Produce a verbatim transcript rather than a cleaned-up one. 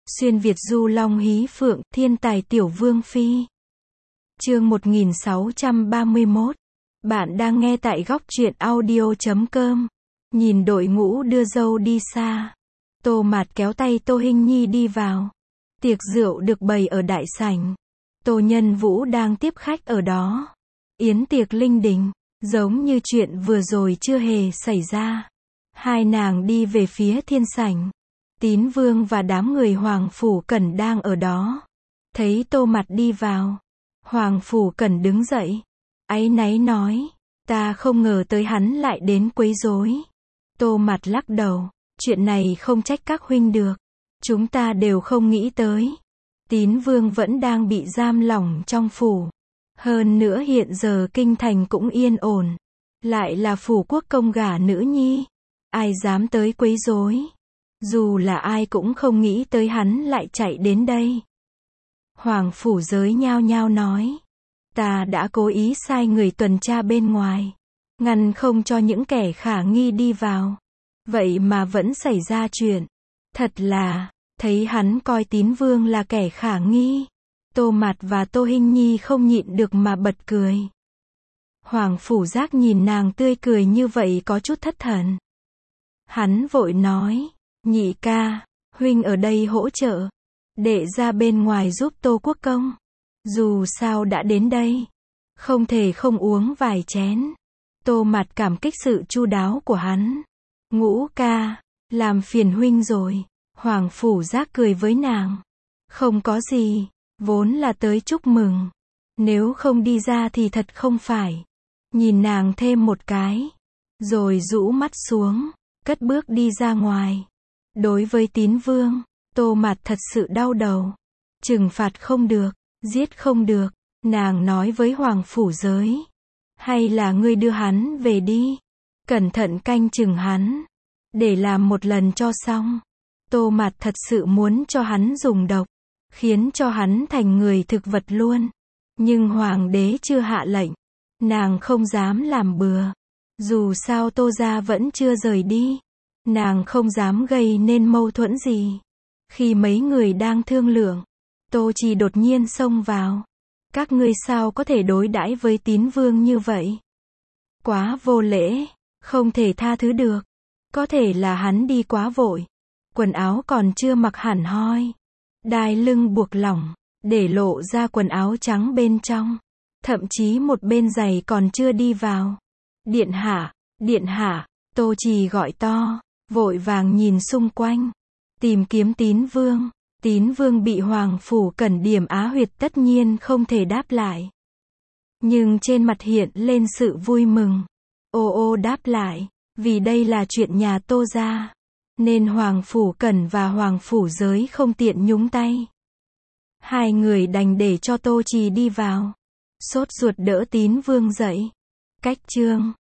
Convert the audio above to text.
Xuyên Việt du long hí phượng, thiên tài tiểu vương phi. Chương một nghìn sáu trăm ba mươi mốt. Bạn đang nghe tại góc truyện audio chấm com. Nhìn đội ngũ đưa dâu đi xa, Tô Mạt kéo tay Tô Hinh Nhi đi vào. Tiệc rượu được bày ở đại sảnh. Tô Nhân Vũ đang tiếp khách ở đó. Yến tiệc linh đình, giống như chuyện vừa rồi chưa hề xảy ra. Hai nàng đi về phía thiên sảnh. Tín Vương và đám người Hoàng Phủ Cẩn đang ở đó. Thấy Tô Mạt đi vào, Hoàng Phủ Cẩn đứng dậy, áy náy nói, ta không ngờ tới hắn lại đến quấy rối. Tô Mạt lắc đầu, chuyện này không trách các huynh được. Chúng ta đều không nghĩ tới. Tín Vương vẫn đang bị giam lỏng trong phủ. Hơn nữa hiện giờ kinh thành cũng yên ổn. Lại là phủ quốc công gả nữ nhi. Ai dám tới quấy rối. Dù là ai cũng không nghĩ tới hắn lại chạy đến đây. Hoàng phủ giới nhao nhao nói. Ta đã cố ý sai người tuần tra bên ngoài. Ngăn không cho những kẻ khả nghi đi vào. Vậy mà vẫn xảy ra chuyện. Thật là, thấy hắn coi Tín Vương là kẻ khả nghi. Tô Mạt và Tô Hinh Nhi không nhịn được mà bật cười. Hoàng phủ giác nhìn nàng tươi cười như vậy có chút thất thần. Hắn vội nói. Nhị ca, huynh ở đây hỗ trợ. Đệ ra bên ngoài giúp Tô Quốc công. Dù sao đã đến đây, không thể không uống vài chén. Tô Mạt cảm kích sự chu đáo của hắn. Ngũ ca, làm phiền huynh rồi. Hoàng phủ giác cười với nàng. Không có gì, vốn là tới chúc mừng. Nếu không đi ra thì thật không phải. Nhìn nàng thêm một cái, rồi rũ mắt xuống, cất bước đi ra ngoài. Đối với Tín Vương, Tô Mạt thật sự đau đầu. Trừng phạt không được, giết không được. Nàng nói với Hoàng phủ giới. Hay là ngươi đưa hắn về đi. Cẩn thận canh chừng hắn. Để làm một lần cho xong. Tô Mạt thật sự muốn cho hắn dùng độc. Khiến cho hắn thành người thực vật luôn. Nhưng Hoàng đế chưa hạ lệnh. Nàng không dám làm bừa. Dù sao Tô gia vẫn chưa rời đi. Nàng không dám gây nên mâu thuẫn gì. Khi mấy người đang thương lượng, Tô Trì đột nhiên xông vào. Các ngươi sao có thể đối đãi với Tín Vương như vậy? Quá vô lễ, không thể tha thứ được. Có thể là hắn đi quá vội. Quần áo còn chưa mặc hẳn hoi. Đai lưng buộc lỏng, để lộ ra quần áo trắng bên trong. Thậm chí một bên giày còn chưa đi vào. Điện hạ, điện hạ, Tô Trì gọi to. Vội vàng nhìn xung quanh, tìm kiếm Tín Vương. Tín Vương bị Hoàng phủ Cẩn điểm á huyệt tất nhiên không thể đáp lại. Nhưng trên mặt hiện lên sự vui mừng. Ô ô đáp lại, vì đây là chuyện nhà Tô gia, nên Hoàng phủ Cẩn và Hoàng phủ giới không tiện nhúng tay. Hai người đành để cho Tô Trì đi vào. Sốt ruột đỡ Tín Vương dậy. Cách chương